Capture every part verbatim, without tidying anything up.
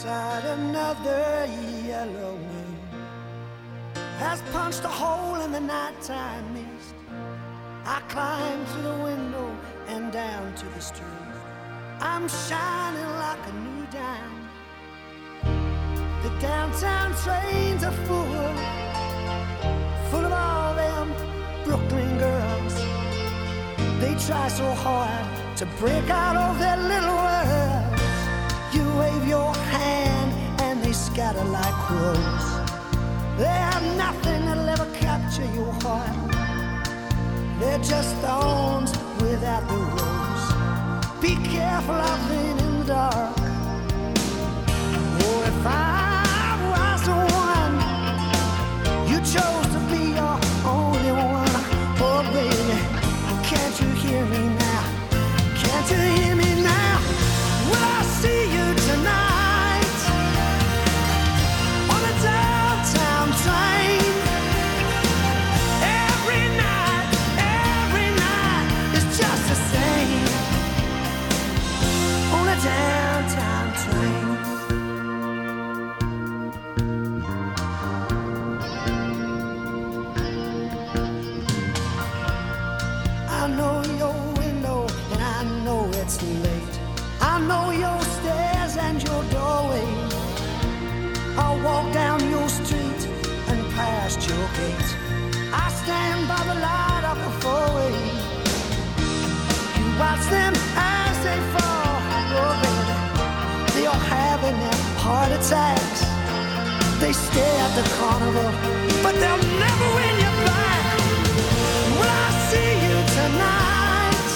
outside, another yellow moon has punched a hole in the nighttime mist. I climb through the window and down to the street. I'm shining like a new dime. The downtown trains are full, full of all them Brooklyn girls. They try so hard to break out of their little worlds. You wave your hand and they scatter like crows. They have nothing that'll ever capture your heart. They're just thorns without the rose. Be careful out there in the dark. Oh, if I was the one you chose to be your only one, oh baby, can't you hear me now? Can't you hear me now? Will I see you tonight on the downtown train? Every night, every night is just the same on the downtown train. I know your window and I know it's late. I know your stairs and your doorway. I'll walk down your street and past your gate. I stand by the light of the four-way. You watch them as they fall, oh baby. They are having their heart attacks. They stare at the carnival, but they'll never win you back. Will I see you tonight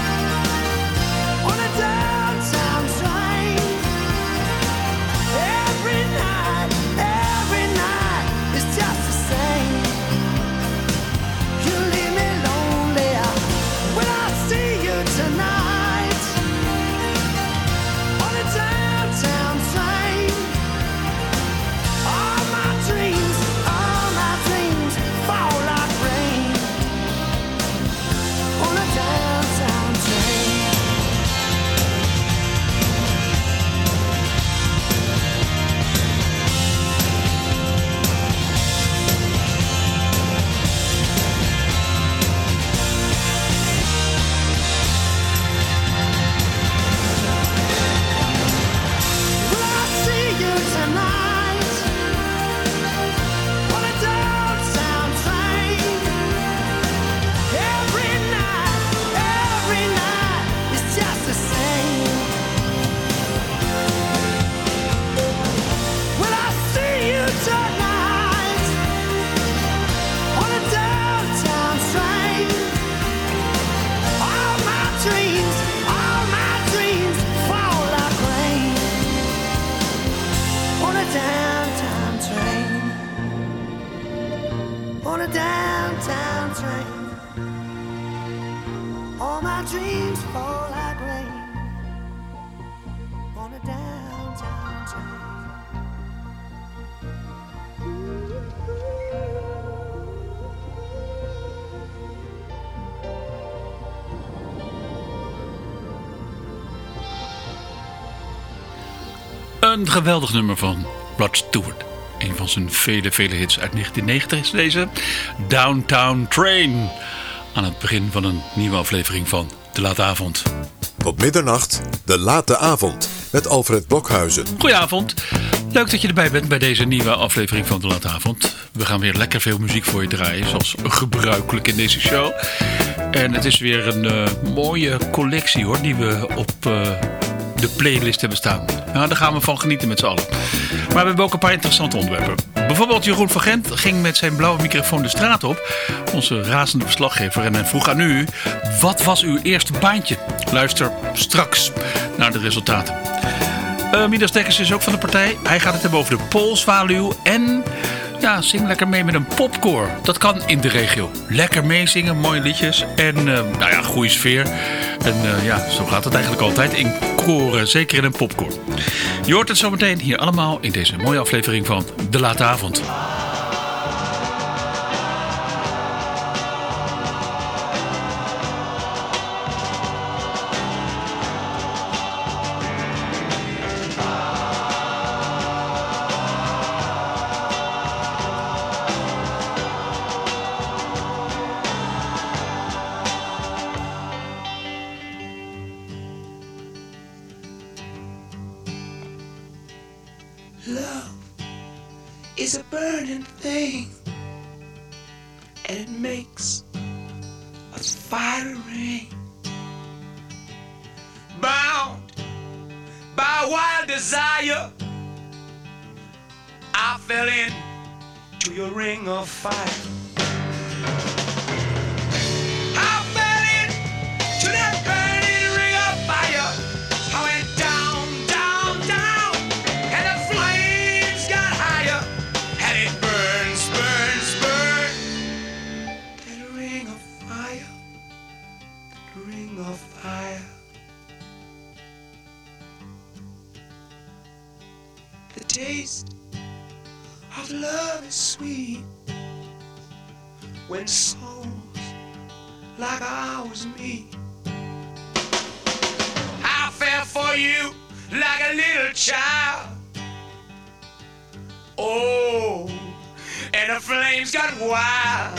on a downtown train? Every night, every night is just the same. You leave me lonely. Will I see you tonight on a downtown train? All my dreams, all my dreams fall like rain on a downtown train. Will I see you tonight on a downtown train? Every night, every night is just the same. Will I see you tonight on a downtown train? All my dreams, all my dreams fall like rain on a downtown train. On a downtown train. All my dreams fall like rain on a downtown train. Een geweldig nummer van Rod Stewart. Een van zijn vele, vele hits uit negentien negentig is deze Downtown Train. Aan het begin van een nieuwe aflevering van De Late Avond. Op middernacht, De Late Avond, met Alfred Blokhuizen. Goedenavond. Leuk dat je erbij bent bij deze nieuwe aflevering van De Late Avond. We gaan weer lekker veel muziek voor je draaien, zoals gebruikelijk in deze show. En het is weer een uh, mooie collectie hoor, die we op uh, de playlist hebben staan. Nou, daar gaan we van genieten met z'n allen. Maar we hebben ook een paar interessante onderwerpen. Bijvoorbeeld Jeroen van Gent ging met zijn blauwe microfoon de straat op. Onze razende verslaggever. En hij vroeg aan u, wat was uw eerste baantje? Luister straks naar de resultaten. Uh, Midas Dekkers is ook van de partij. Hij gaat het hebben over de Poolzwaluw. En ja, zing lekker mee met een popkoor. Dat kan in de regio. Lekker meezingen, mooie liedjes. En uh, nou ja, goede sfeer. En uh, ja, zo gaat het eigenlijk altijd in koren. Zeker in een popkoor. Je hoort het zometeen hier allemaal in deze mooie aflevering van De Late Avond. burning thing, and it makes us fire ring. Bound by wild desire, I fell into your ring of fire. I fell into that burning ring of fire. I went down, down, down, and the flames got higher, and it burns, burns, burns. That ring of fire, that ring of fire. The taste of love is sweet when souls like ours meet. I fell for you like a little child. Oh, and the flames got wild.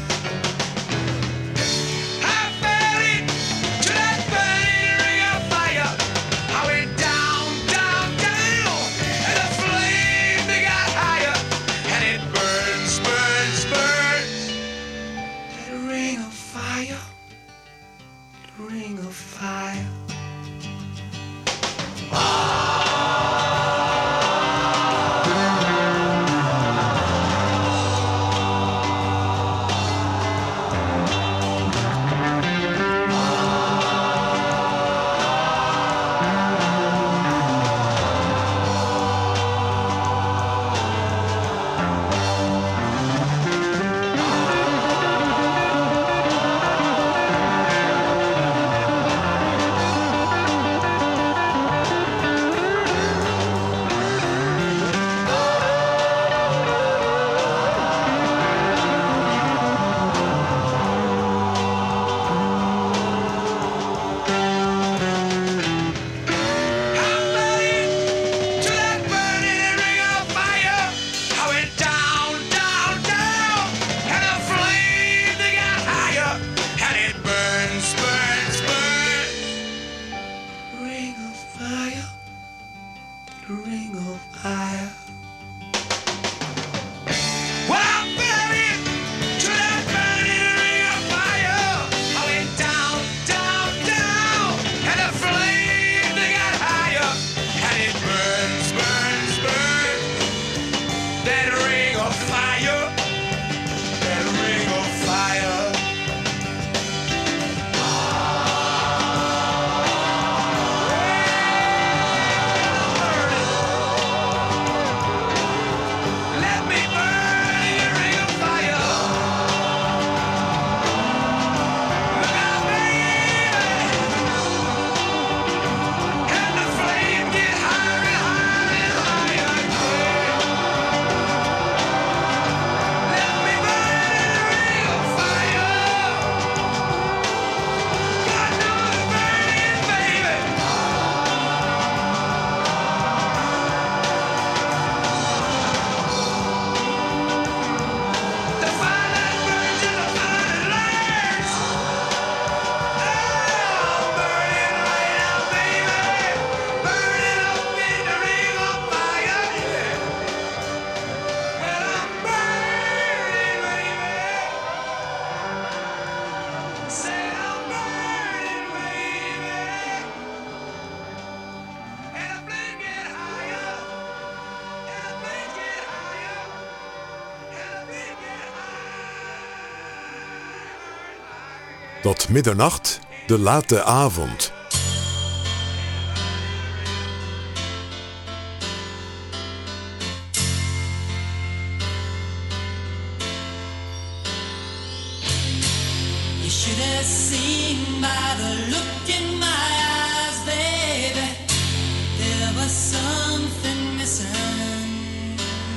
I fell into that burning ring of fire. I went down, down, down, and the flame they got higher, and it burns, burns, burns. That ring of fire, that ring of fire. Tot middernacht, de late avond. You should have seen by the look in my eyes, baby, there was something missing.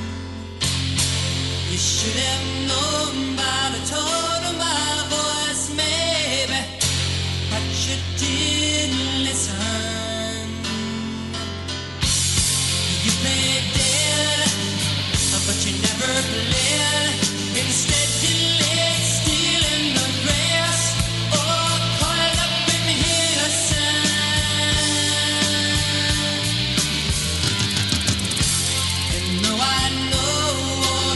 You should have known by the tone of my voice, maybe, but you didn't listen. You played dead, but you never played. Instead you lay still in the grass, or coiled up in the sand. And though I know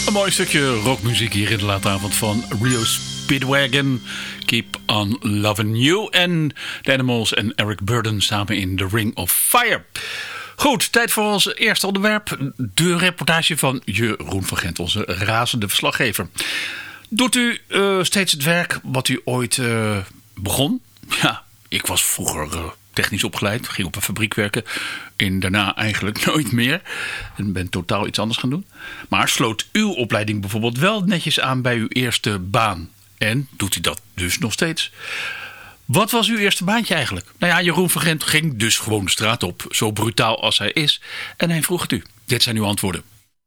Een mooi stukje rockmuziek hier in de late avond van Rio Speedwagon. Keep on Loving You. En The Animals en Eric Burdon samen in The Ring of Fire. Goed, tijd voor ons eerste onderwerp. De reportage van Jeroen van Gent, onze razende verslaggever. Doet u uh, steeds het werk wat u ooit uh, begon? Ja, ik was vroeger uh, technisch opgeleid. Ging op een fabriek werken. En daarna eigenlijk nooit meer. En ben totaal iets anders gaan doen. Maar sloot uw opleiding bijvoorbeeld wel netjes aan bij uw eerste baan? En doet u dat dus nog steeds? Wat was uw eerste baantje eigenlijk? Nou ja, Jeroen van Gent ging dus gewoon de straat op. Zo brutaal als hij is. En hij vroeg het u. Dit zijn uw antwoorden.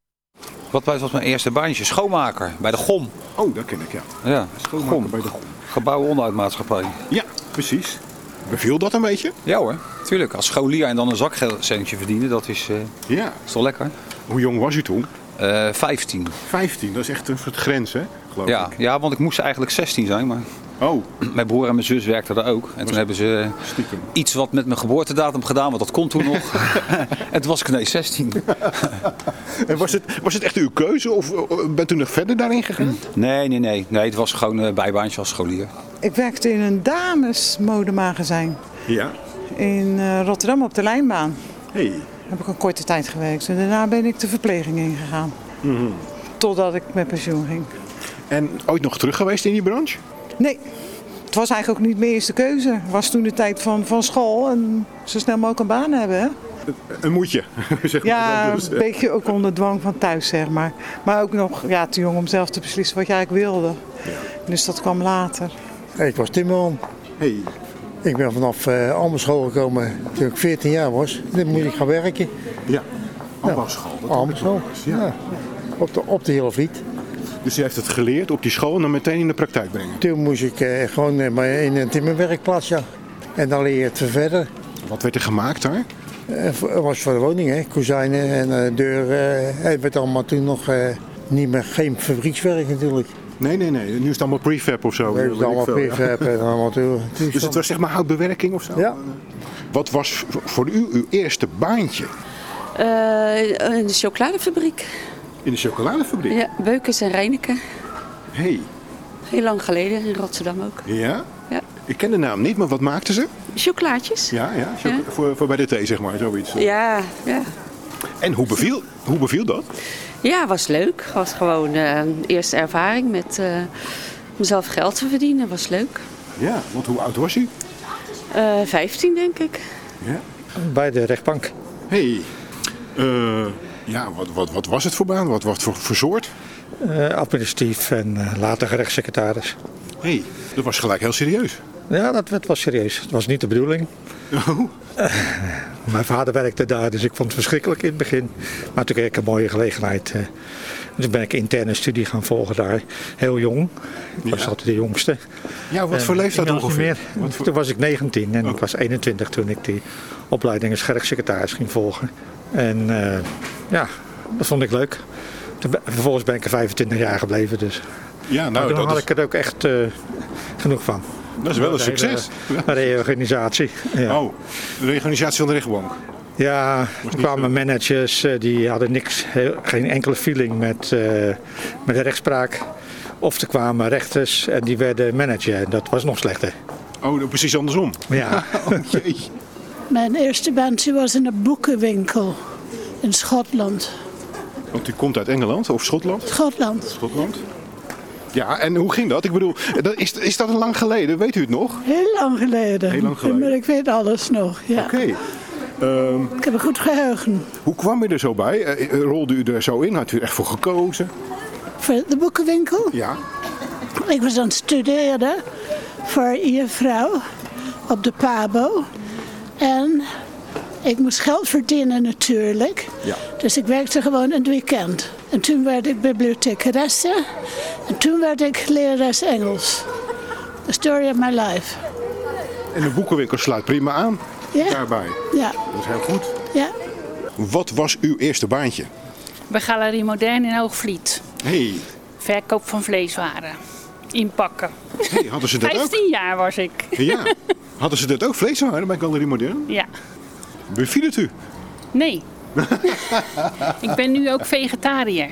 Wat was mijn eerste baantje? Schoonmaker bij de G O M. Oh, dat ken ik, ja. Ja, Schoonmaker G O M. bij de G O M. Gebouwen onderhoudmaatschappij. Ja, precies. Beviel dat een beetje? Ja hoor, tuurlijk. Als scholier en dan een zakcentje verdienen, dat is, uh, Ja. is toch lekker? Hoe jong was u toen? Uh, vijftien. vijftien, dat is echt een soort grens, hè? Geloof Ja, ik. ja, want ik moest eigenlijk zestien zijn, maar Oh, mijn broer en mijn zus werkten er ook. En toen hebben ze stiekem. iets wat met mijn geboortedatum gedaan, want dat kon toen nog. En toen was ik ineens zestien. En was het, was het echt uw keuze of uh, bent u nog verder daarin gegaan? Nee, nee, nee. Nee, het was gewoon een bijbaantje als scholier. Ik werkte in een damesmodemagazijn Ja. in uh, Rotterdam op de Lijnbaan. Hey. Daar heb ik een korte tijd gewerkt. En daarna ben ik de verpleging ingegaan. Mm-hmm. Totdat ik met pensioen ging. En ooit nog terug geweest in die branche? Nee, het was eigenlijk ook niet mijn eerste keuze. Het was toen de tijd van, van school en zo snel mogelijk een baan hebben. Hè? Een moetje, zeg maar. Ja, dan dus. een beetje ook onder dwang van thuis, zeg maar. Maar ook nog ja, te jong om zelf te beslissen wat je eigenlijk wilde. Ja. Dus dat kwam later. Ik was timmerman. Hey. Ik ben vanaf uh, Almenschool gekomen toen ik veertien jaar was. Dan moest ik gaan werken. Ja. Ambachtschool. dat Almenschool, heb ik wel eens, ja. Op de, op de Heelvliet. Dus u heeft het geleerd op die school en dan meteen in de praktijk brengen? Toen moest ik uh, gewoon uh, maar in een timmerwerkplaats, ja. En dan leer je het verder. Wat werd er gemaakt daar? Het uh, was voor de woning, hè. Kozijnen en uh, deuren. Uh, het werd allemaal toen nog uh, niet meer, geen fabriekswerk natuurlijk. Nee, nee, nee. Nu is het allemaal prefab of zo. We hebben weet het ik allemaal veel, ja. prefab en allemaal toe. Dus het was zeg maar houtbewerking of zo? Ja. Wat was voor u uw eerste baantje? Uh, in de chocoladefabriek. In de chocoladefabriek? Ja, Beukens en Reineke. Hey. Heel lang geleden, in Rotterdam ook. Ja? Ja. Ik ken de naam niet, maar wat maakten ze? Chocolaatjes. Ja, ja. Choc- Ja. Voor, voor bij de thee, zeg maar, zoiets. Ja, ja. En hoe beviel, hoe beviel dat? Ja, was leuk. Was gewoon uh, eerste ervaring met uh, mezelf geld te verdienen. Was leuk. Ja, want hoe oud was u? Uh, vijftien denk ik. Ja. Bij de rechtbank. Hey. Uh, ja, wat, wat, wat was het voor baan? Wat, wat voor, voor soort? Uh, administratief en uh, later gerechtssecretaris. Hey, dat was gelijk heel serieus. Ja, dat, dat was serieus. Het was niet de bedoeling. Oh. Uh, mijn vader werkte daar, dus ik vond het verschrikkelijk in het begin. Maar toen kreeg ik een mooie gelegenheid. Uh, dus ben ik interne studie gaan volgen daar. Heel jong. Ik was Ja. altijd de jongste. Ja, wat voor leeftijd Inmiddels ongeveer? niet meer. Wat voor- Toen was ik negentien en Oh. ik was eenentwintig toen ik die opleiding als gerechtssecretaris ging volgen. En uh, ja, dat vond ik leuk. Toen ben- Vervolgens ben ik er vijfentwintig jaar gebleven. Dus. Ja, Maar nou, toen dat had is, ik er ook echt uh, genoeg van. dat is wel een De hele- succes. Een reorganisatie. Ja. Oh, de reorganisatie van de rechtbank. Ja, er niet kwamen zo. managers uh, die hadden niks, heel, geen enkele feeling met, uh, met de rechtspraak. Of er kwamen rechters en die werden manager. En dat was nog slechter. Oh, precies andersom. Ja. Oh, jee. Mijn eerste baantje was in een boekenwinkel in Schotland. Want u komt uit Engeland of Schotland? Schotland. Schotland. Ja, en hoe ging dat? Ik bedoel, dat- is, is dat lang geleden? Weet u het nog? Heel lang geleden. Heel lang geleden. Maar ik weet alles nog, ja. Oké. Ehm, Ik heb een goed geheugen. hoe kwam u er zo bij? Eh, rolde u er zo in? Had u er echt voor gekozen? Voor de boekenwinkel. Ja. Ik was aan het studeren voor juffrouw op de Pabo. En ik moest geld verdienen natuurlijk. Ja. Dus ik werkte gewoon in het weekend. En toen werd ik bibliothecaresse. En toen werd ik lerares Engels. The story of my life. En de boekenwinkel sluit prima aan Ja, daarbij. ja, Dat is heel goed. ja. Wat was uw eerste baantje? Bij Galerie Modern in Hoogvliet. Hey, Verkoop van vleeswaren. Inpakken. hey hadden ze dat ook? vijftien jaar was ik. Ja. Hadden ze dat ook? Vleeswaren bij Galerie Modern? Ja. Beviel het u? Nee. Ik ben nu ook vegetariër.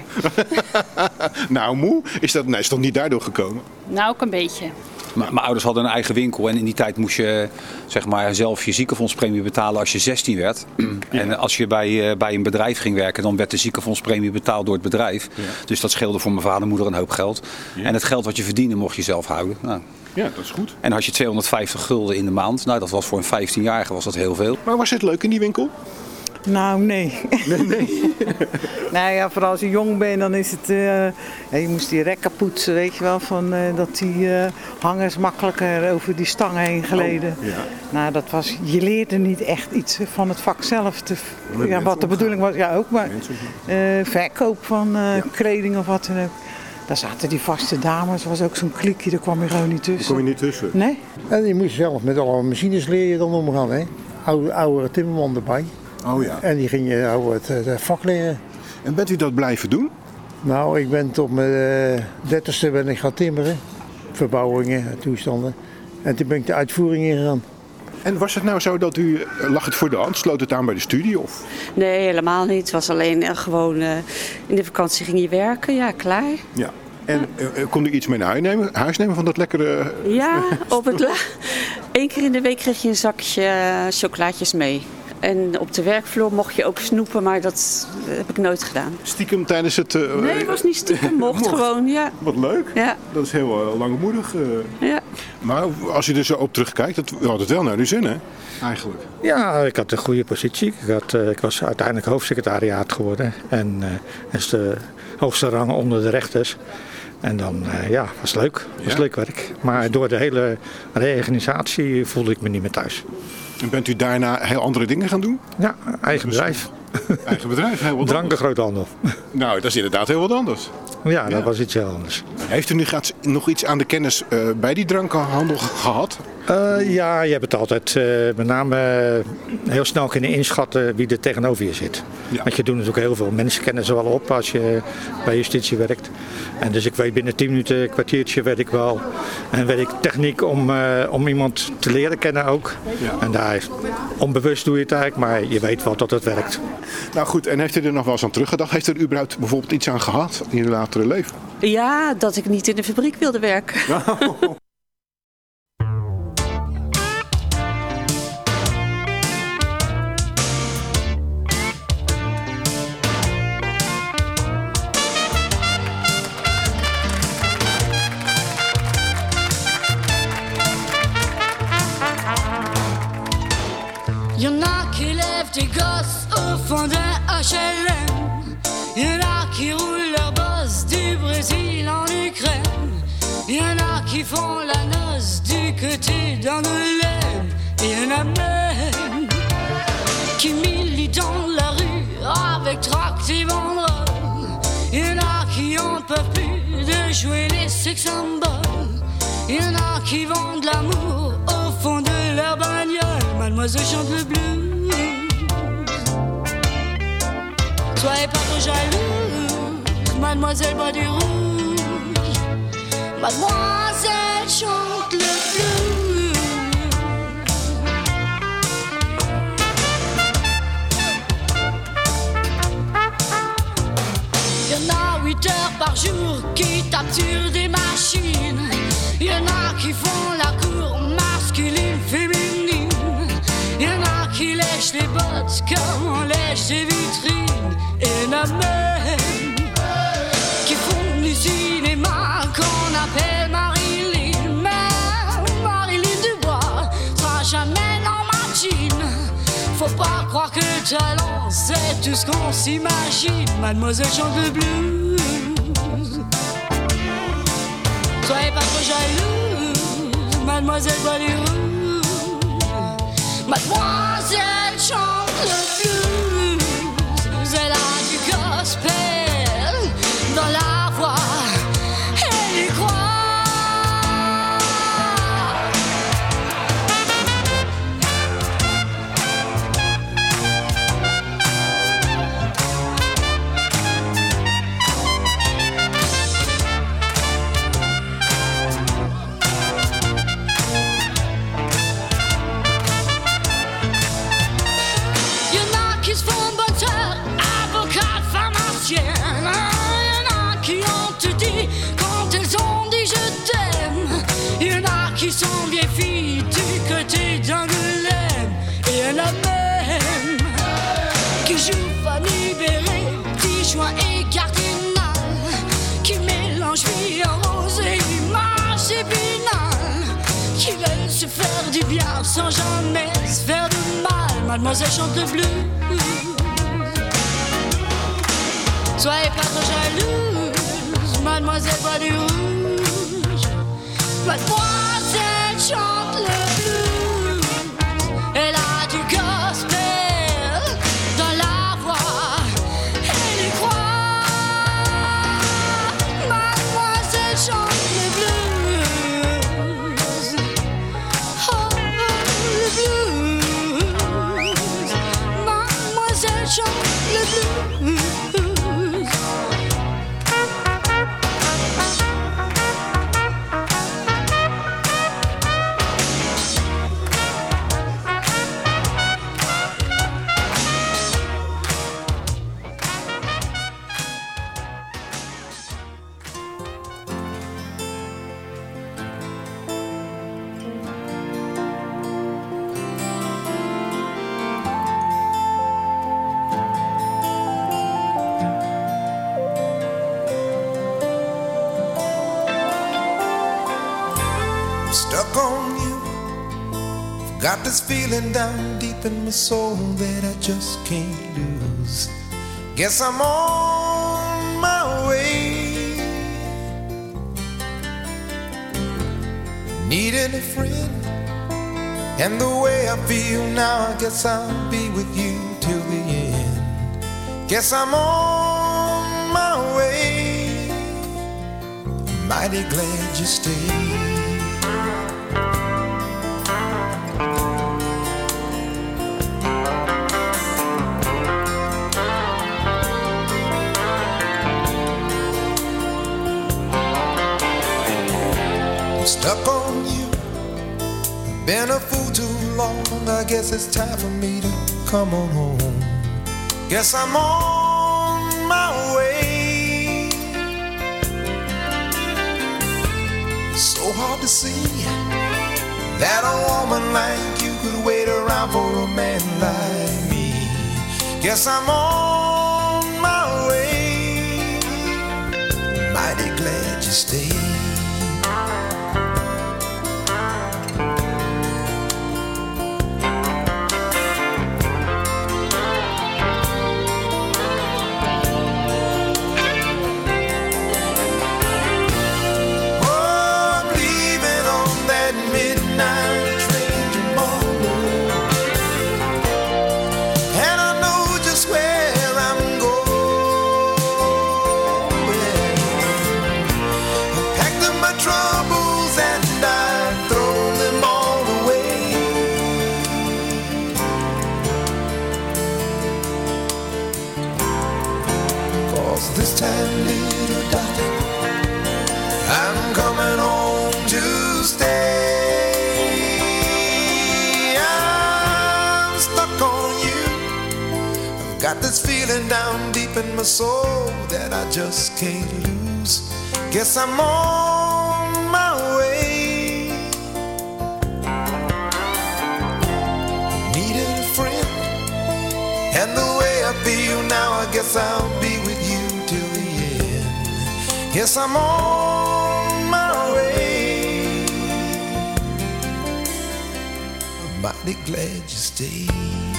Nou, moe, is dat nee, is toch niet daardoor gekomen? Nou, ook een beetje. Mijn ouders hadden een eigen winkel en in die tijd moest je zeg maar, zelf je ziekenfondspremie betalen als je zestien werd. Ja. En als je bij, bij een bedrijf ging werken, dan werd de ziekenfondspremie betaald door het bedrijf. Ja. Dus dat scheelde voor mijn vader en moeder een hoop geld. Ja. En het geld wat je verdiende mocht je zelf houden. Nou. Ja, dat is goed. En had je tweehonderdvijftig gulden in de maand, nou dat was voor een vijftienjarige was dat heel veel. Maar was het leuk in die winkel? Nou, nee. Nee, nee. Nou ja, vooral als je jong bent, dan is het... Uh, ja, je moest die rekken poetsen, weet je wel, van, uh, dat die uh, hangers makkelijker over die stangen heen gleden. Oh, ja. Nou, dat was... Je leerde niet echt iets van het vak zelf. Te, ja, wat de bedoeling was, ja ook, maar uh, verkoop van uh, ja. kleding of wat dan ook. Daar zaten die vaste dames, er was ook zo'n klikje, daar kwam je gewoon niet tussen. Daar kwam je niet tussen? Nee. En je moest zelf met alle machines leer je dan omgaan, hè. Oude, oude timmerman erbij. Oh ja. En die ging je oude het, het vak leren. En bent u dat blijven doen? Nou, ik ben tot mijn uh, dertigste ben ik gaan timmeren. Verbouwingen, toestanden. En toen ben ik de uitvoering ingegaan. En was het nou zo dat u, lag het voor de hand, sloot het aan bij de studie? Of? Nee, helemaal niet. Het was alleen uh, gewoon uh, in de vakantie ging je werken, ja, klaar. Ja. En uh, kon u iets mee naar huis nemen, huis nemen van dat lekkere... Uh, ja, op het la- Eén keer in de week kreeg je een zakje uh, chocolaatjes mee. En op de werkvloer mocht je ook snoepen, maar dat heb ik nooit gedaan. Stiekem tijdens het... Uh, nee, het was niet stiekem, mocht, mocht gewoon, ja. Wat leuk. Ja. Dat is heel uh, langmoedig. Uh. Ja. Maar als je er zo op terugkijkt, dat had het wel naar uw zin, hè? Eigenlijk. Ja, ik had een goede positie. Ik, had, uh, ik was uiteindelijk hoofdsecretariaat geworden. En uh, dat is de hoogste rang onder de rechters. En dan, uh, ja, was leuk. Was ja. leuk werk. Maar door de hele reorganisatie voelde ik me niet meer thuis. En bent u daarna heel andere dingen gaan doen? Ja, eigen bedrijf. Eigen bedrijf, heel wat Drankengroothandel. Nou, dat is inderdaad heel wat anders. Ja, dat ja. was iets heel anders. Heeft u nu nog iets aan de kennis uh, bij die drankenhandel gehad? Uh, ja, je hebt het altijd uh, met name uh, heel snel kunnen inschatten wie er tegenover je zit. Ja. Want je doet natuurlijk heel veel. Mensen kennen ze wel op als je bij justitie werkt. En dus ik weet binnen tien minuten, een kwartiertje weet ik wel. En weet ik techniek om, uh, om iemand te leren kennen ook. Ja. En daar onbewust doe je het eigenlijk, maar je weet wel dat het werkt. Nou goed, en heeft u er nog wel eens aan teruggedacht? Heeft u er überhaupt bijvoorbeeld iets aan gehad in uw latere leven? Ja, dat ik niet in de fabriek wilde werken. Oh. Y'en a qui lèvent des gosses au fond d'un H L M. Y'en a qui roulent leur bosse du Brésil en Ukraine. Y'en a qui font la noce du côté d'Angoulême. Y'en a même qui militent dans la rue avec tract et banderoles. Y'en a qui en peuvent plus de jouer les sex symboles. Y'en a qui vendent l'amour au fond de leur bagnole. Mademoiselle chante le blues. Soyez pas trop jalouse, mademoiselle boit du rouge. Mademoiselle chante le blues. Y'en a huit heures par jour qui tapent sur des machines. Y'en a qui font la cour masculine, féminine. Y'en a qui lèchent les bottes comme on lèche des vitrines. Y'en a même qui font du cinéma qu'on appelle Marilyn. Mais Marilyn Dubois sera jamais dans ma jean. Faut pas croire que le talent c'est tout ce qu'on s'imagine. Mademoiselle chante le blues. Soyez pas trop jalouse, mademoiselle boit du rouge. Mademoiselle chante le blues. Elle a du gospel dans la voix. Elle y croit. du bien sans jamais se faire de mal. Mademoiselle chante le blues. Soyez pas trop jalouse, mademoiselle boit du rouge. Mademoiselle chante le blues. Elle a du gospel dans la voix. Elle y croit. Mademoiselle chante le blues. Oh, le blues. Mademoiselle chante le blues. Stuck on you. Got this feeling down deep in my soul that I just can't lose. Guess I'm on my way. Needing a friend, and the way I feel now, I guess I'll be with you till the end. Guess I'm on my way. Mighty glad you stayed. Stuck on you, been a fool too long. I guess it's time for me to come on home. Guess I'm on my way. So hard to see that a woman like you could wait around for a man like me. Guess I'm on my way. Mighty glad you stayed. Got this feeling down deep in my soul that I just can't lose. Guess I'm on my way. Needed a friend, and the way I feel now, I guess I'll be with you till the end. Guess I'm on my way. I'm mighty glad you stayed.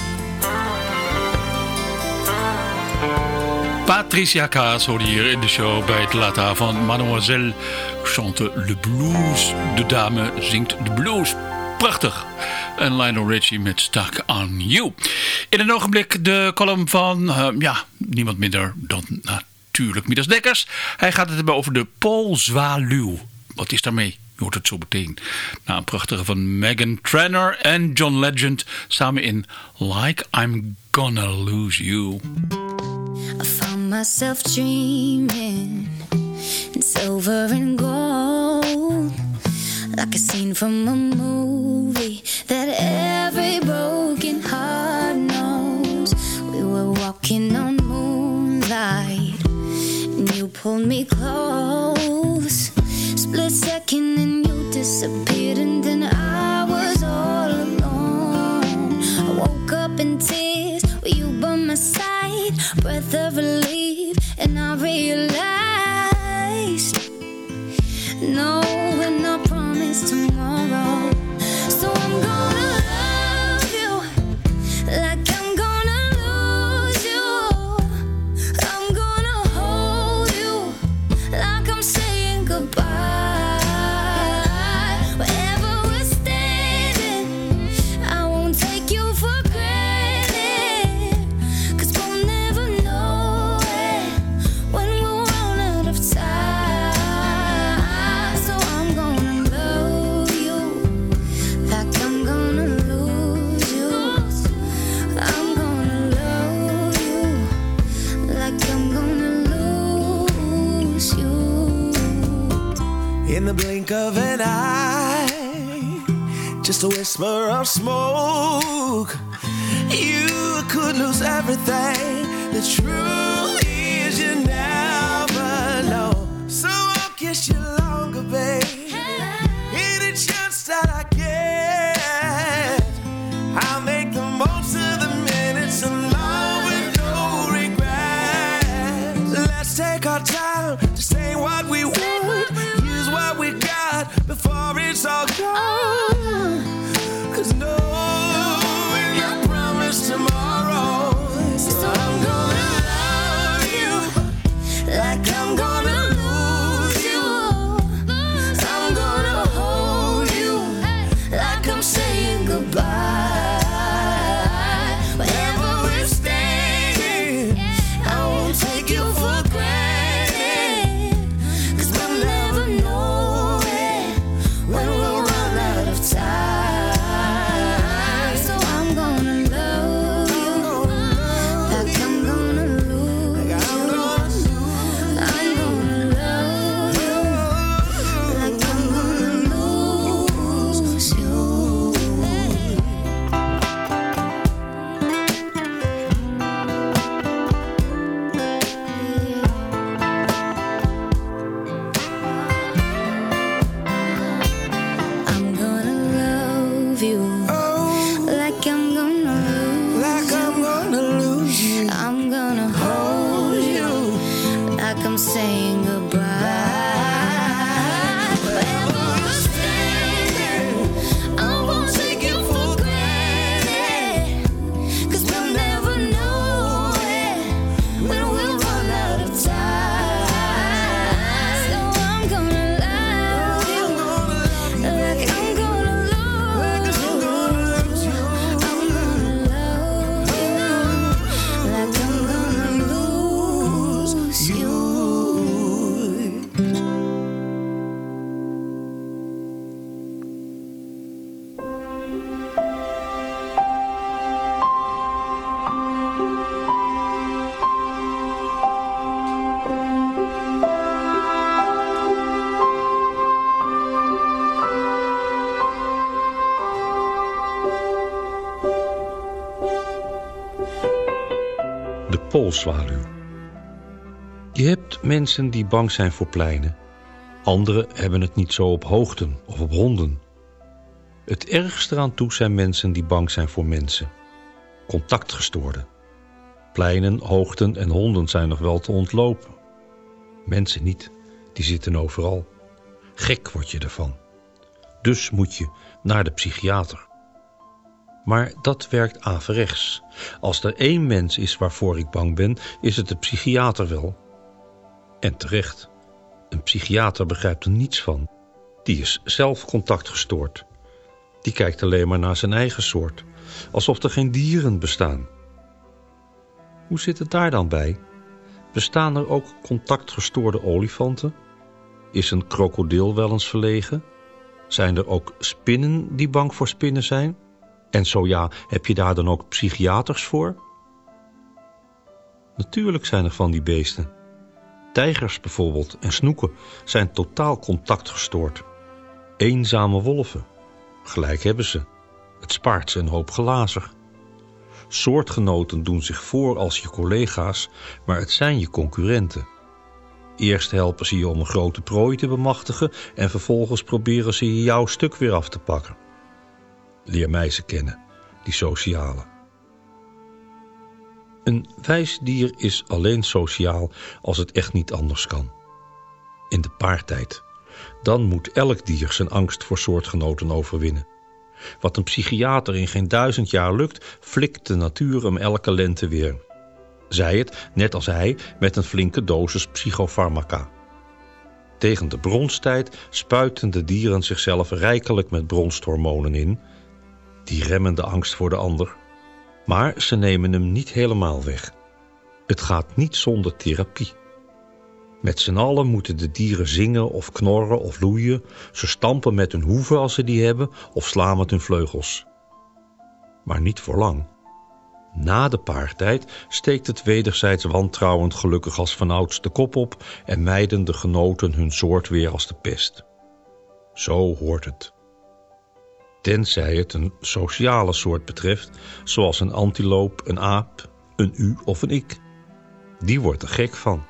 Patricia Kaas hoorde hier in de show bij het late avond. Mademoiselle chante le blues. De dame zingt de blues. Prachtig. En Lionel Richie met Stuck on You. In een ogenblik de column van, uh, ja, niemand minder dan natuurlijk Midas Dekkers. Hij gaat het hebben over de Poolzwaluw. Wat is daarmee? Je hoort het zo meteen. Nou, een prachtige van Meghan Trainor en John Legend samen in Like I'm Gonna Lose You. I found myself dreaming in silver and gold, like a scene from a movie that every broken heart knows. We were walking on moonlight and you pulled me close. Split second and you disappeared, and then I was all alone. I woke up in tears with you by my side, breath of relief, and I realized no, we're not promised tomorrow. So I'm gonna the blink of an eye, just a whisper of smoke. You could lose everything. The truth is you never know. So I'll kiss you longer, babe. Any chance that I get, I'll make the most of the minutes alone with no regrets. Let's take our time to say what we want, use what we got before it's all gone. Cause no one can promise tomorrow. So I'm gonna love you like I'm gonna lose you. I'm gonna hold you like I'm saying goodbye. Wherever we're staying, I won't take you for granted. Cause we'll never know it when we'll run out of time. So I'm gonna love you like I'm gonna lose you. I'm gonna love you like I'm gonna lose you. I'm gonna love you like I'm gonna lose like I'm gonna lose you. I'm gonna hold you like I'm saying goodbye. Wherever we're standing, I won't take you for granted. Cause we'll never know it when we'll run out of time. So I'm gonna love you like I'm gonna lose you. I'm gonna love you like I'm gonna lose you. De poolzwaluw. Je hebt mensen die bang zijn voor pleinen. Anderen hebben het niet zo op hoogten of op honden. Het ergste eraan toe zijn mensen die bang zijn voor mensen. Contactgestoorden. Pleinen, hoogten en honden zijn nog wel te ontlopen. Mensen niet, die zitten overal. Gek word je ervan. Dus moet je naar de psychiater. Maar dat werkt averechts. Als er één mens is waarvoor ik bang ben, is het de psychiater wel. En terecht. Een psychiater begrijpt er niets van. Die is zelf contactgestoord. Die kijkt alleen maar naar zijn eigen soort. Alsof er geen dieren bestaan. Hoe zit het daar dan bij? Bestaan er ook contactgestoorde olifanten? Is een krokodil wel eens verlegen? Zijn er ook spinnen die bang voor spinnen zijn? En zo ja, heb je daar dan ook psychiaters voor? Natuurlijk zijn er van die beesten. Tijgers bijvoorbeeld en snoeken zijn totaal contactgestoord. Eenzame wolven. Gelijk hebben ze. Het spaart ze een hoop glazer. Soortgenoten doen zich voor als je collega's, maar het zijn je concurrenten. Eerst helpen ze je om een grote prooi te bemachtigen en vervolgens proberen ze je jouw stuk weer af te pakken. Leer mij ze kennen, die sociale. Een wijs dier is alleen sociaal als het echt niet anders kan. In de paartijd. Dan moet elk dier zijn angst voor soortgenoten overwinnen. Wat een psychiater in geen duizend jaar lukt, flikt de natuur hem elke lente weer. Zij het, net als hij, met een flinke dosis psychofarmaca. Tegen de bronstijd spuiten de dieren zichzelf rijkelijk met bronshormonen in. Die remmen de angst voor de ander. Maar ze nemen hem niet helemaal weg. Het gaat niet zonder therapie. Met z'n allen moeten de dieren zingen of knorren of loeien. Ze stampen met hun hoeven als ze die hebben of slaan met hun vleugels. Maar niet voor lang. Na de paartijd steekt het wederzijds wantrouwend gelukkig als vanouds de kop op en mijden de genoten hun soort weer als de pest. Zo hoort het. Tenzij het een sociale soort betreft, zoals een antiloop, een aap, een u of een ik. Die wordt er gek van.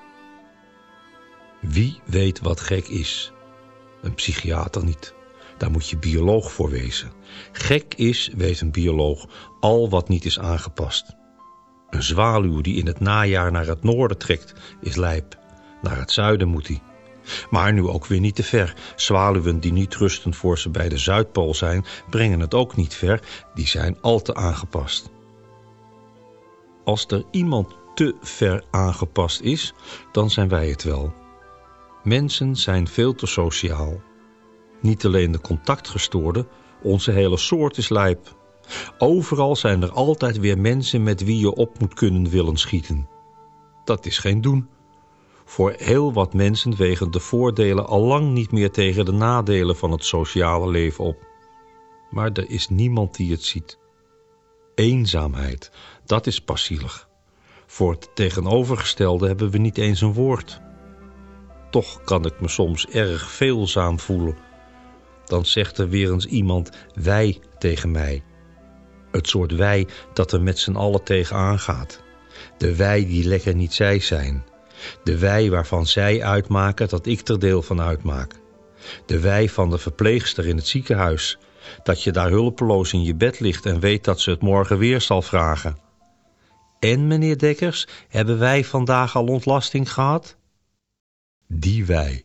Wie weet wat gek is? Een psychiater niet. Daar moet je bioloog voor wezen. Gek is, weet een bioloog, al wat niet is aangepast. Een zwaluw die in het najaar naar het noorden trekt, is lijp. Naar het zuiden moet hij. Maar nu ook weer niet te ver. Zwaluwen die niet rustend voor ze bij de Zuidpool zijn, brengen het ook niet ver. Die zijn al te aangepast. Als er iemand te ver aangepast is, dan zijn wij het wel. Mensen zijn veel te sociaal. Niet alleen de contactgestoorden, onze hele soort is lijp. Overal zijn er altijd weer mensen met wie je op moet kunnen willen schieten. Dat is geen doen. Voor heel wat mensen wegen de voordelen al lang niet meer tegen de nadelen van het sociale leven op. Maar er is niemand die het ziet. Eenzaamheid, dat is pas zielig. Voor het tegenovergestelde hebben we niet eens een woord. Toch kan ik me soms erg veelzaam voelen. Dan zegt er weer eens iemand wij tegen mij. Het soort wij dat er met z'n allen tegenaan gaat. De wij die lekker niet zij zijn. De wij waarvan zij uitmaken dat ik er deel van uitmaak. De wij van de verpleegster in het ziekenhuis. Dat je daar hulpeloos in je bed ligt en weet dat ze het morgen weer zal vragen. En meneer Dekkers, hebben wij vandaag al ontlasting gehad? Die wij.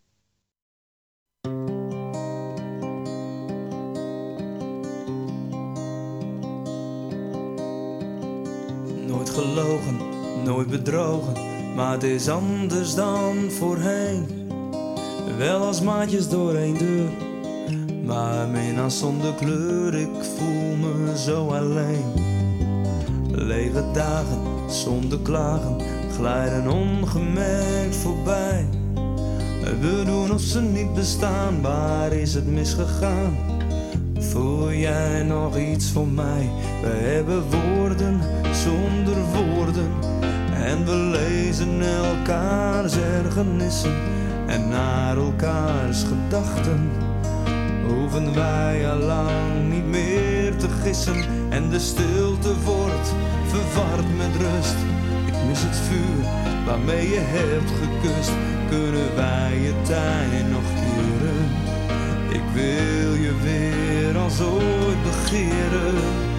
Nooit gelogen, nooit bedrogen, maar het is anders dan voorheen. Wel als maatjes door één deur, maar minnaar zonder kleur. Ik voel me zo alleen. Lege dagen zonder klagen glijden ongemerkt voorbij. We doen of ze niet bestaan, waar is het misgegaan? Voel jij nog iets voor mij? We hebben woorden zonder woorden en we lezen elkaars ergernissen en naar elkaars gedachten. Hoeven wij al lang niet meer te gissen en de stilte wordt verward met rust. Ik mis het vuur waarmee je hebt gekust. Kunnen wij je tijd nog keren? Ik wil je weer als ooit begeren.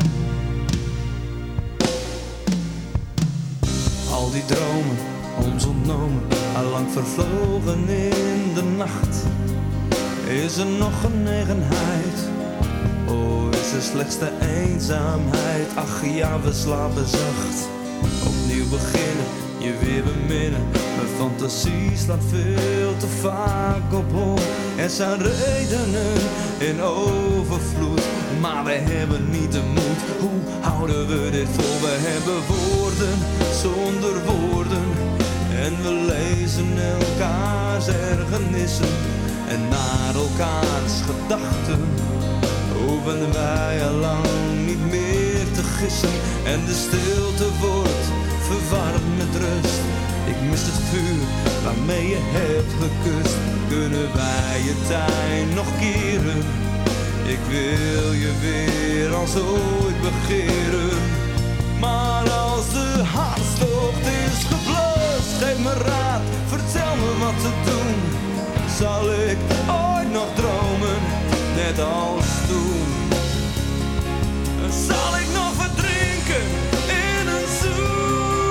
Al die dromen, ons ontnomen, allang vervlogen in de nacht. Is er nog genegenheid? Oh, is er slechts de eenzaamheid? Ach ja, we slapen zacht. Opnieuw beginnen, je weer beminnen. Mijn fantasie slaat veel te vaak op hol. Er zijn redenen in overvloed, maar we hebben niet de moed. Hoe houden we dit vol? We hebben woorden zonder woorden en we lezen elkaars ergernissen en naar elkaars gedachten. Hoeven wij al lang niet meer te gissen en de stilte wordt verwarmd met rust. Ik mis het vuur waarmee je hebt gekust. Kunnen wij je tijd nog keren? Ik wil je weer als ooit begeren. Maar als de hartstocht is geblust, geef me raad, vertel me wat te doen. Zal ik ooit nog dromen, net als toen? Zal ik nog verdrinken in een zoen?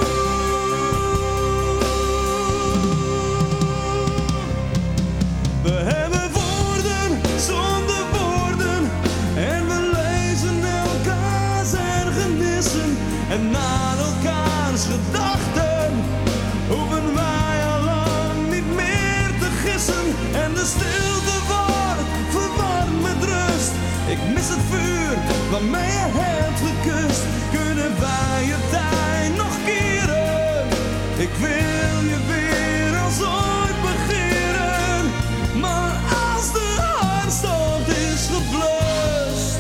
We hebben woorden zonder woorden en we lezen elkaars ergernissen en naar elkaars gedachten. Hoeven wij al lang niet meer te gissen en de stilte wordt verwarmd met rust. Ik mis het vuur waarmee je hebt gekust. Kunnen wij je tijd nog keren? Ik wil je weer als ooit begeren. Maar als de hartstocht is geblust,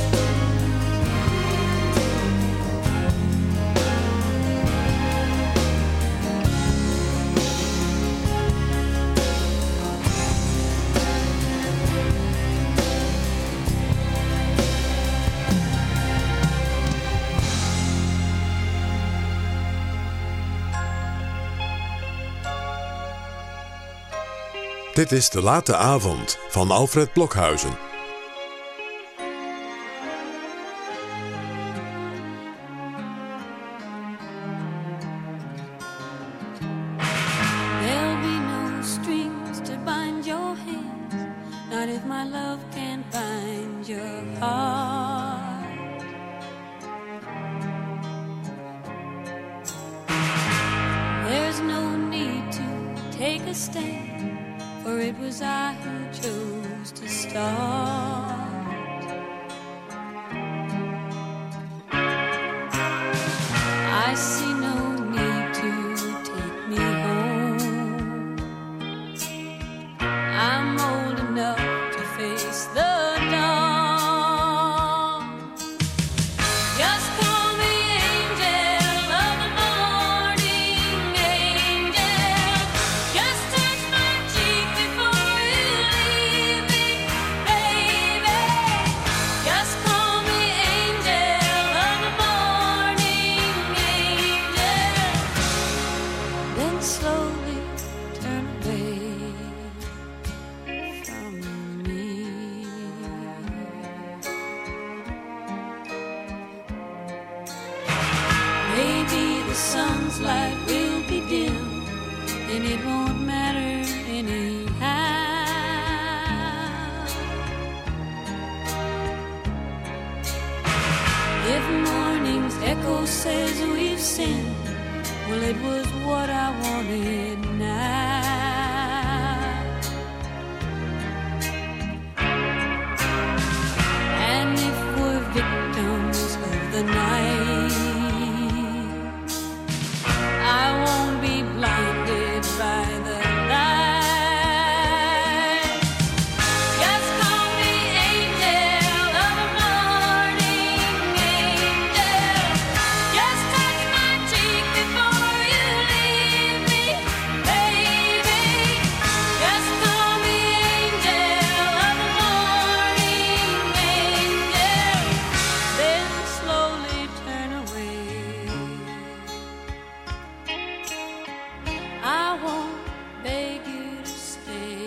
Dit is De Late Avond van Alfred Blokhuizen. There'll be no strings to bind your hands, not if my love can find your heart. There's no need to take a stand, for it was I who chose to start. I see no need to take me home. I'm old enough to face the dawn. Just call me angel of the morning, angel. Just touch my cheek before you leave me, baby. Just call me angel of the morning, angel. Then slowly turn away from me. Maybe the sun's light will be dim, and it won't matter anyhow. If morning's echo says we've sinned, well, it was what I wanted now. And if we're victims of the night, I won't be blinded by the light. Just call me angel of the morning, angel. Just touch my cheek before you leave me, baby. Just call me angel of the morning, angel. Then slowly turn away. I won't beg you to stay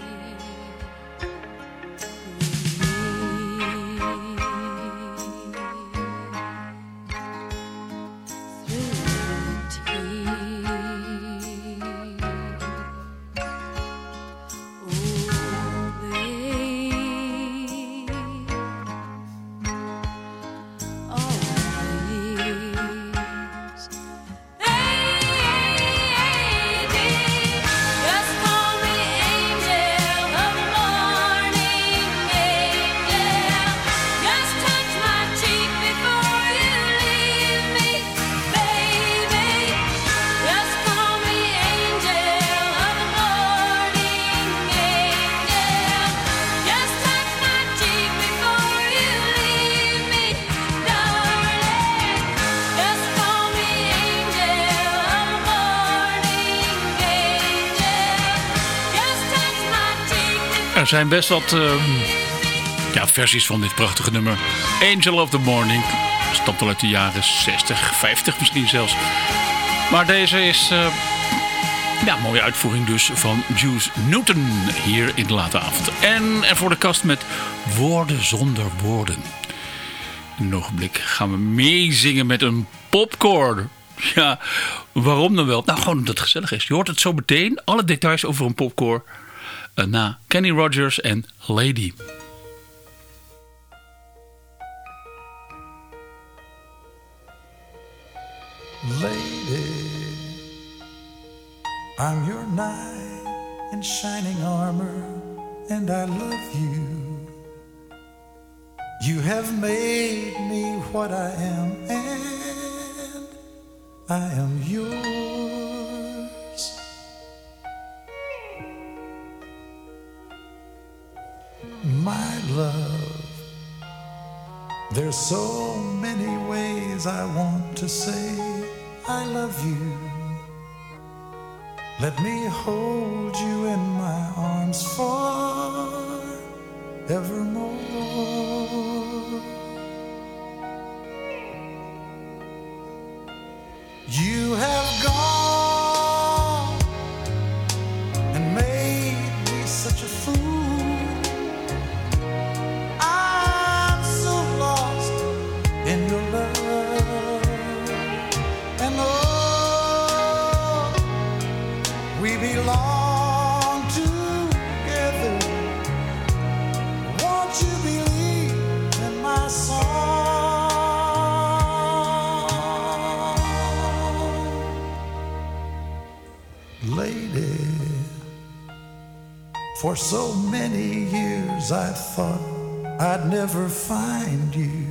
Just call me angel of the morning, angel. Just touch my cheek before you leave me, baby. Just call me angel of the morning, angel. Just touch my cheek before you leave me, darling. Just call me angel of the morning, angel. Just touch my cheek before. Er zijn best wat uh, ja, versies van dit prachtige nummer. Angel of the Morning. Stamt al uit de jaren zestig, vijftig misschien zelfs. Maar deze is uh, ja, een mooie uitvoering dus van Juice Newton hier in De Late Avond. En er voor de kast met Woorden zonder woorden. In een ogenblik gaan we meezingen met een popcorn. Ja, waarom dan wel? Nou, gewoon omdat het gezellig is. Je hoort het zo meteen. Alle details over een popcorn uh, na Kenny Rogers en Lady. Lady, I'm your knight in shining armor, and I love you. You have made me what I am, and I am yours. My love, there's so many ways I want to say I love you. Let me hold you in my arms forevermore. You have gone and made me lady. For so many years I thought I'd never find you.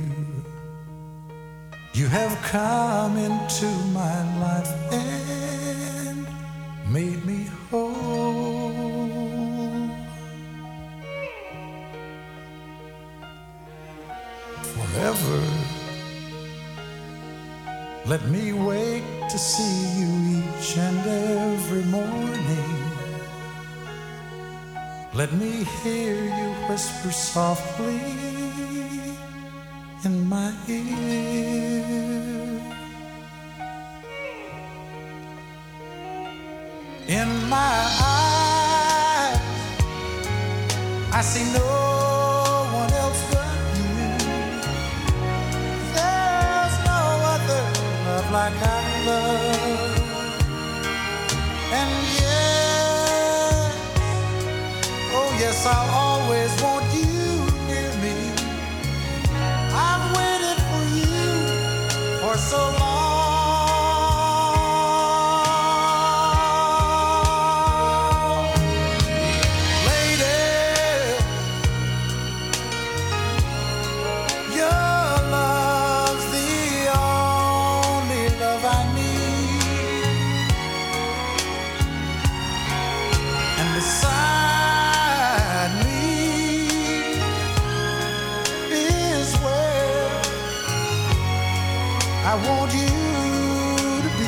You have come into my life and made me whole. Forever, let me wake to see you each and every morning. Let me hear you whisper softly in my ear. In my eyes, I see no one else but you. There's no other love like our love. And yes, oh yes, I'll always want you near me. I've waited for you for so long. I want you to be,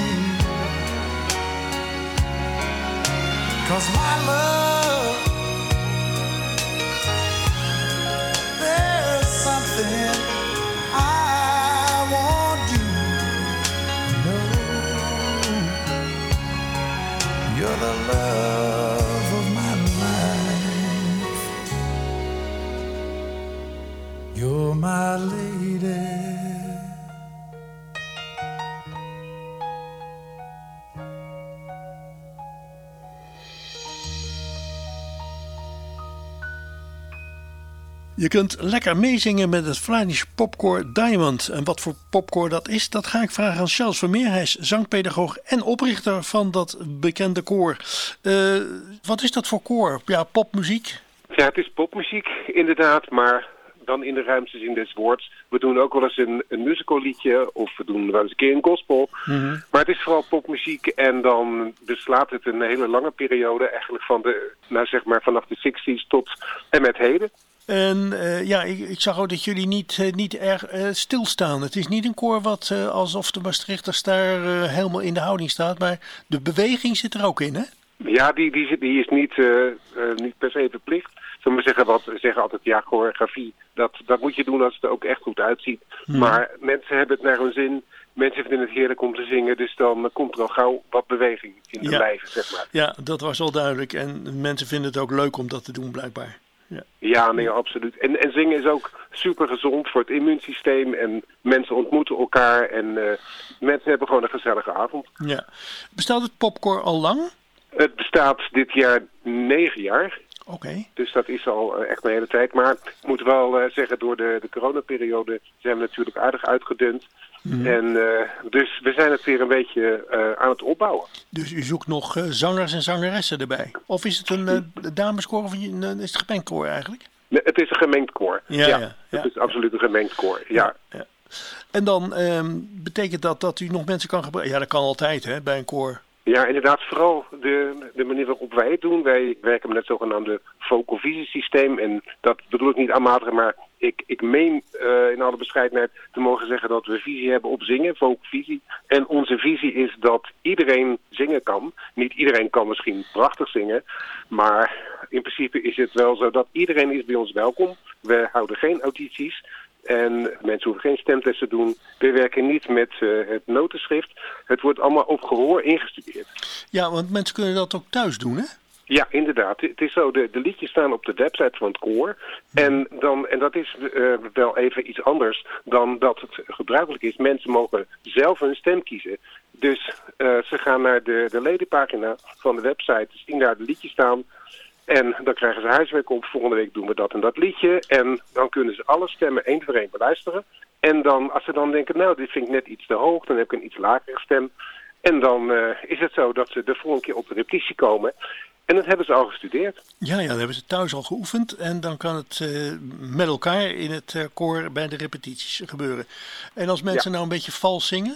'cause my love, there's something I want you to know. You're the love of my life. You're my lady. Je kunt lekker meezingen met het Vlaams popkoor Diamond. En wat voor popkoor dat is, dat ga ik vragen aan Charles Vermeer. Hij is zangpedagoog en oprichter van dat bekende koor. Uh, wat is dat voor koor? Ja, popmuziek? Ja, het is popmuziek inderdaad, maar dan in de ruimste zin des woords. We doen ook wel eens een, een musical liedje of we doen wel eens een keer een gospel. Mm-hmm. Maar het is vooral popmuziek en dan beslaat het een hele lange periode. Eigenlijk van de, nou zeg maar vanaf de zestig's tot en met heden. En uh, ja, ik, ik zag ook dat jullie niet, uh, niet erg uh, stilstaan. Het is niet een koor wat uh, alsof de Maastrichters daar uh, helemaal in de houding staat. Maar de beweging zit er ook in, hè? Ja, die, die, die is niet, uh, uh, niet per se verplicht. Zullen we zeggen, wat, we zeggen altijd, ja, choreografie, dat, dat moet je doen als het er ook echt goed uitziet. Hmm. Maar mensen hebben het naar hun zin. Mensen vinden het heerlijk om te zingen, dus dan komt er al gauw wat beweging in de ja. lijven, zeg maar. Ja, dat was al duidelijk. En mensen vinden het ook leuk om dat te doen, blijkbaar. Ja, ja nee, absoluut. En, en zingen is ook super gezond voor het immuunsysteem en mensen ontmoeten elkaar en uh, mensen hebben gewoon een gezellige avond. Ja. Bestaat het popkoor al lang? Het bestaat dit jaar negen jaar. Oké. Okay. Dus dat is al uh, echt een hele tijd. Maar ik moet wel uh, zeggen, door de, de coronaperiode zijn we natuurlijk aardig uitgedund. Mm. En uh, dus we zijn het weer een beetje uh, aan het opbouwen. Dus u zoekt nog uh, zangers en zangeressen erbij? Of is het een uh, dameskoor of een, uh, is het gemengd koor eigenlijk? Nee, het is een gemengd koor. Ja, ja, ja, het ja. is absoluut een gemengd koor, ja. ja, ja. En dan um, betekent dat dat u nog mensen kan gebruiken? Ja, dat kan altijd hè, bij een koor. Ja, inderdaad, vooral de, de manier waarop wij het doen. Wij werken met het zogenaamde vocal-visiesysteem. En dat bedoel ik niet aanmatig, maar ik, ik meen uh, in alle bescheidenheid te mogen zeggen dat we visie hebben op zingen, vocal-visie. En onze visie is dat iedereen zingen kan. Niet iedereen kan misschien prachtig zingen, maar in principe is het wel zo dat iedereen is bij ons welkom. We houden geen audities. En mensen hoeven geen stemtest te doen. We werken niet met uh, het notenschrift. Het wordt allemaal op gehoor ingestudeerd. Ja, want mensen kunnen dat ook thuis doen, hè? Ja, inderdaad. Het is zo, de, de liedjes staan op de website van het koor. Ja. En, dan, en dat is uh, wel even iets anders dan dat het gebruikelijk is. Mensen mogen zelf hun stem kiezen. Dus uh, ze gaan naar de, de ledenpagina van de website, zien daar de liedjes staan. En dan krijgen ze huiswerk op. Volgende week doen we dat en dat liedje. En dan kunnen ze alle stemmen één voor één beluisteren. En dan, als ze dan denken, nou, dit vind ik net iets te hoog, dan heb ik een iets lagere stem. En dan uh, is het zo dat ze de volgende keer op de repetitie komen. En dat hebben ze al gestudeerd. Ja, ja, dat hebben ze thuis al geoefend. En dan kan het uh, met elkaar in het uh, koor bij de repetities gebeuren. En als mensen ja. nou een beetje vals zingen?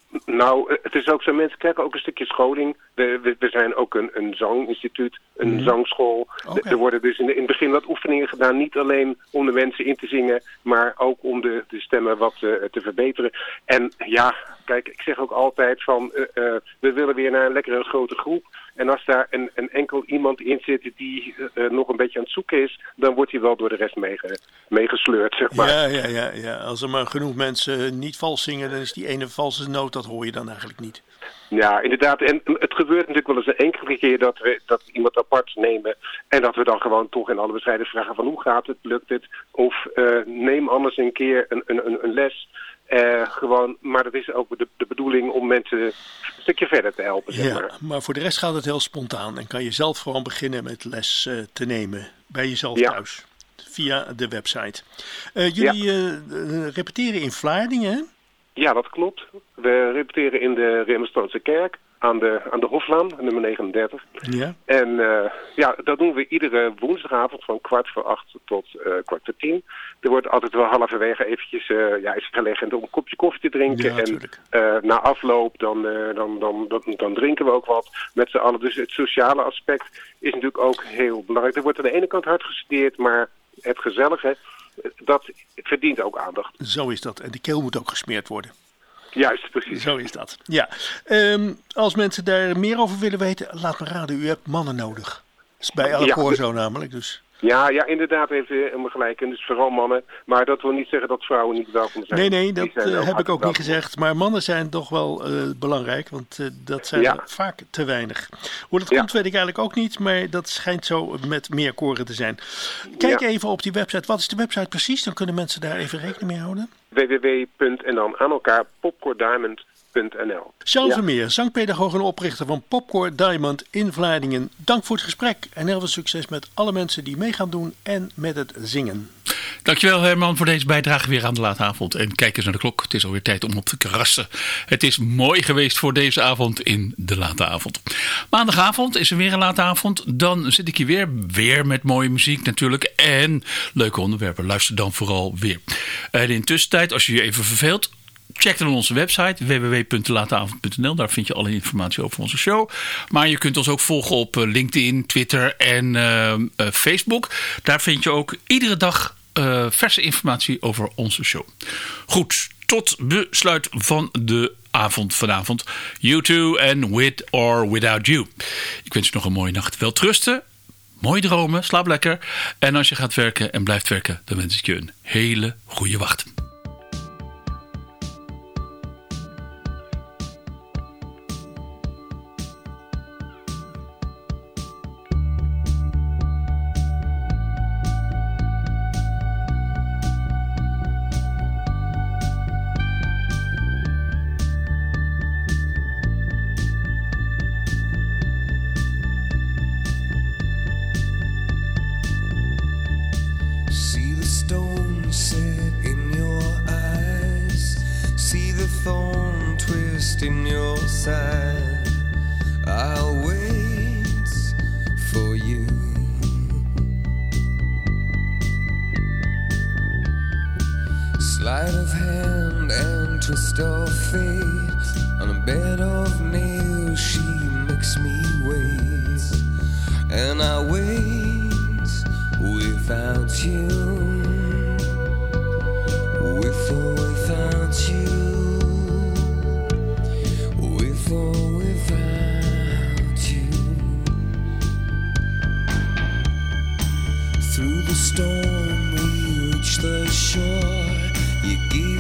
Nou, het is ook zo, mensen krijgen ook een stukje scholing. We, we, we zijn ook een, een zanginstituut, een mm. zangschool. Okay. Er worden dus in, de, in het begin wat oefeningen gedaan. Niet alleen om de mensen in te zingen, maar ook om de, de stemmen wat uh, te verbeteren. En ja, kijk, ik zeg ook altijd van, uh, uh, we willen weer naar een lekkere grote groep. En als daar een, een enkel iemand in zit die uh, nog een beetje aan het zoeken is, dan wordt hij wel door de rest meege, meegesleurd, zeg maar. Ja, ja, ja, ja. Als er maar genoeg mensen niet vals zingen, dan is die ene valse noot, dat hoor je dan eigenlijk niet. Ja, inderdaad. En het gebeurt natuurlijk wel eens een enkele keer dat we dat iemand apart nemen. En dat we dan gewoon toch in alle bescheidenheid vragen van hoe gaat het, lukt het? Of uh, neem anders een keer een, een, een les. Uh, gewoon, maar dat is ook de, de bedoeling om mensen een stukje verder te helpen. Zeg maar. Ja, maar voor de rest gaat het heel spontaan. En kan je zelf gewoon beginnen met les uh, te nemen bij jezelf ja. thuis. Via de website. Uh, jullie ja. uh, repeteren in Vlaardingen, hè? Ja, dat klopt. We repeteren in de Remonstrantse kerk aan de, aan de Hoflaan, nummer negenendertig. Ja. En uh, ja, dat doen we iedere woensdagavond van kwart voor acht tot uh, kwart voor tien. Er wordt altijd wel halverwege eventjes uh, ja, is gelegd om een kopje koffie te drinken. Ja, en uh, na afloop dan, uh, dan, dan, dan, dan drinken we ook wat met z'n allen. Dus het sociale aspect is natuurlijk ook heel belangrijk. Er wordt aan de ene kant hard gestudeerd, maar het gezellige, dat verdient ook aandacht. Zo is dat. En de keel moet ook gesmeerd worden. Juist, precies. Zo is dat. Ja. Um, als mensen daar meer over willen weten, laat me raden, u hebt mannen nodig. Dat is bij alle ja, koor zo namelijk. Dus. Ja, ja, inderdaad heeft u helemaal gelijk. En dus vooral mannen. Maar dat wil niet zeggen dat vrouwen niet welkom zijn. Nee, nee, dat uh, heb ik ook niet gezegd. Maar mannen zijn toch wel uh, belangrijk, want uh, dat zijn ja. vaak te weinig. Hoe dat ja. komt weet ik eigenlijk ook niet, maar dat schijnt zo met meer koren te zijn. Kijk ja. even op die website. Wat is de website precies? Dan kunnen mensen daar even rekening mee houden. w w w punt en dan aan elkaar popcorn diamond punt n l. Charles ja. Vermeer, zangpedagoog en oprichter van Popcorn Diamond in Vlaardingen. Dank voor het gesprek en heel veel succes met alle mensen die mee gaan doen en met het zingen. Dankjewel Herman voor deze bijdrage weer aan de late avond. En kijk eens naar de klok, het is alweer tijd om op te krassen. Het is mooi geweest voor deze avond in de late avond. Maandagavond is er weer een late avond. Dan zit ik hier weer, weer met mooie muziek natuurlijk. En leuke onderwerpen. Luister dan vooral weer. En in de tussentijd, als je je even verveelt, check dan onze website w w w punt de late avond punt n l. Daar vind je alle informatie over onze show. Maar je kunt ons ook volgen op LinkedIn, Twitter en uh, uh, Facebook. Daar vind je ook iedere dag uh, verse informatie over onze show. Goed, tot besluit van de avond vanavond. You too and with or without you. Ik wens je nog een mooie nacht. Welterusten. Mooie dromen. Slaap lekker. En als je gaat werken en blijft werken, dan wens ik je een hele goede wacht. In your side, I'll wait for you. Sleight of hand and twist of fate. On a bed of nails, she makes me wait, and I wait without you, with or without you. Or without you. Through the storm we reach the shore. You give